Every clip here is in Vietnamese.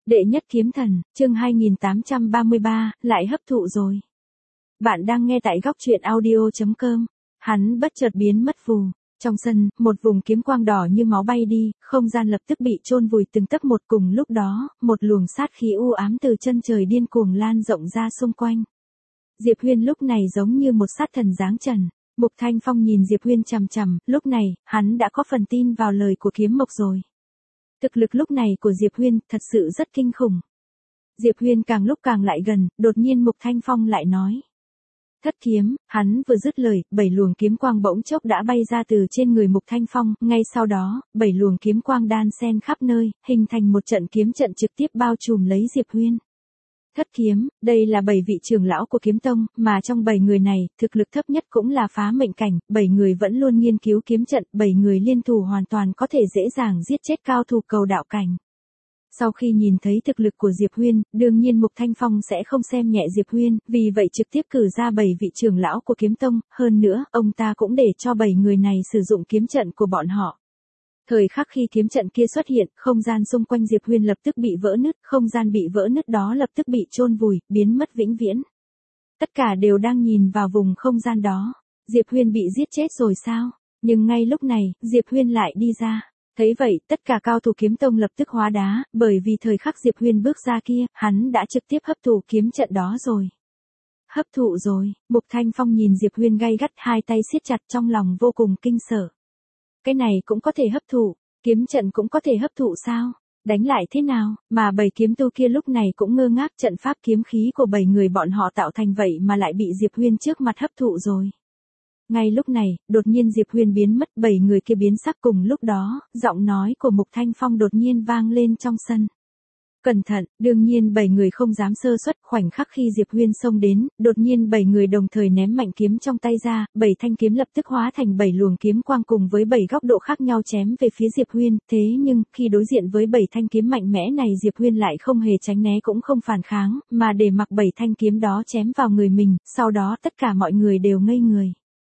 Đệ nhất kiếm thần, chương 2833, lại hấp thụ rồi. Bạn đang nghe tại góc truyện audio.com. Hắn bất chợt biến mất vù. Trong sân, một vùng kiếm quang đỏ như máu bay đi, không gian lập tức bị chôn vùi từng tấc một. Cùng lúc đó, một luồng sát khí u ám từ chân trời điên cuồng lan rộng ra xung quanh. Diệp Huyên lúc này giống như một sát thần giáng trần. Mục Thanh Phong nhìn Diệp Huyên chằm chằm, lúc này, hắn đã có phần tin vào lời của kiếm mộc rồi. Thực lực lúc này của Diệp Huyên thật sự rất kinh khủng. Diệp Huyên càng lúc càng lại gần, đột nhiên Mục Thanh Phong lại nói. Thất kiếm, hắn vừa dứt lời, 7 luồng kiếm quang bỗng chốc đã bay ra từ trên người Mục Thanh Phong, ngay sau đó, 7 luồng kiếm quang đan xen khắp nơi, hình thành một trận kiếm trận trực tiếp bao trùm lấy Diệp Huyên. Thất kiếm, đây là 7 vị trưởng lão của kiếm tông, mà trong 7 người này, thực lực thấp nhất cũng là phá mệnh cảnh, 7 người vẫn luôn nghiên cứu kiếm trận, 7 người liên thủ hoàn toàn có thể dễ dàng giết chết cao thủ cầu đạo cảnh. Sau khi nhìn thấy thực lực của Diệp Huyên, đương nhiên Mục Thanh Phong sẽ không xem nhẹ Diệp Huyên, vì vậy trực tiếp cử ra 7 vị trưởng lão của kiếm tông, hơn nữa, ông ta cũng để cho 7 người này sử dụng kiếm trận của bọn họ. Thời khắc khi kiếm trận kia xuất hiện, không gian xung quanh Diệp Huyên lập tức bị vỡ nứt, không gian bị vỡ nứt đó lập tức bị chôn vùi, biến mất vĩnh viễn. Tất cả đều đang nhìn vào vùng không gian đó. Diệp Huyên bị giết chết rồi sao? Nhưng ngay lúc này, Diệp Huyên lại đi ra. Thấy vậy, tất cả cao thủ kiếm tông lập tức hóa đá, bởi vì thời khắc Diệp Huyên bước ra kia, hắn đã trực tiếp hấp thụ kiếm trận đó rồi. Hấp thụ rồi, Mục Thanh Phong nhìn Diệp Huyên gay gắt, hai tay siết chặt, trong lòng vô cùng kinh sợ. Cái này cũng có thể hấp thụ, kiếm trận cũng có thể hấp thụ sao? Đánh lại thế nào? Mà 7 kiếm tu kia lúc này cũng ngơ ngác, trận pháp kiếm khí của 7 người bọn họ tạo thành vậy mà lại bị Diệp Huyên trước mặt hấp thụ rồi. Ngay lúc này, đột nhiên Diệp Huyên biến mất, 7 người kia biến sắc cùng lúc đó, giọng nói của Mục Thanh Phong đột nhiên vang lên trong sân. Cẩn thận, đương nhiên 7 người không dám sơ suất, khoảnh khắc khi Diệp Huyên xông đến, đột nhiên 7 người đồng thời ném mạnh kiếm trong tay ra, 7 thanh kiếm lập tức hóa thành 7 luồng kiếm quang cùng với 7 góc độ khác nhau chém về phía Diệp Huyên, thế nhưng, khi đối diện với 7 thanh kiếm mạnh mẽ này Diệp Huyên lại không hề tránh né cũng không phản kháng, mà để mặc 7 thanh kiếm đó chém vào người mình, sau đó tất cả mọi người đều ngây người.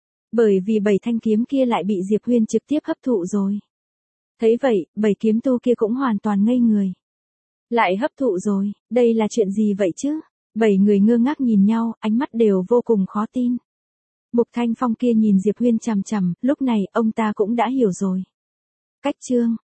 Bởi vì 7 thanh kiếm kia lại bị Diệp Huyên trực tiếp hấp thụ rồi. Thấy vậy, 7 kiếm tu kia cũng hoàn toàn ngây người. Lại hấp thụ rồi, đây là chuyện gì vậy chứ? 7 người ngơ ngác nhìn nhau, ánh mắt đều vô cùng khó tin. Mục Thanh Phong kia nhìn Diệp Huyên chằm chằm, lúc này ông ta cũng đã hiểu rồi. Cách chương,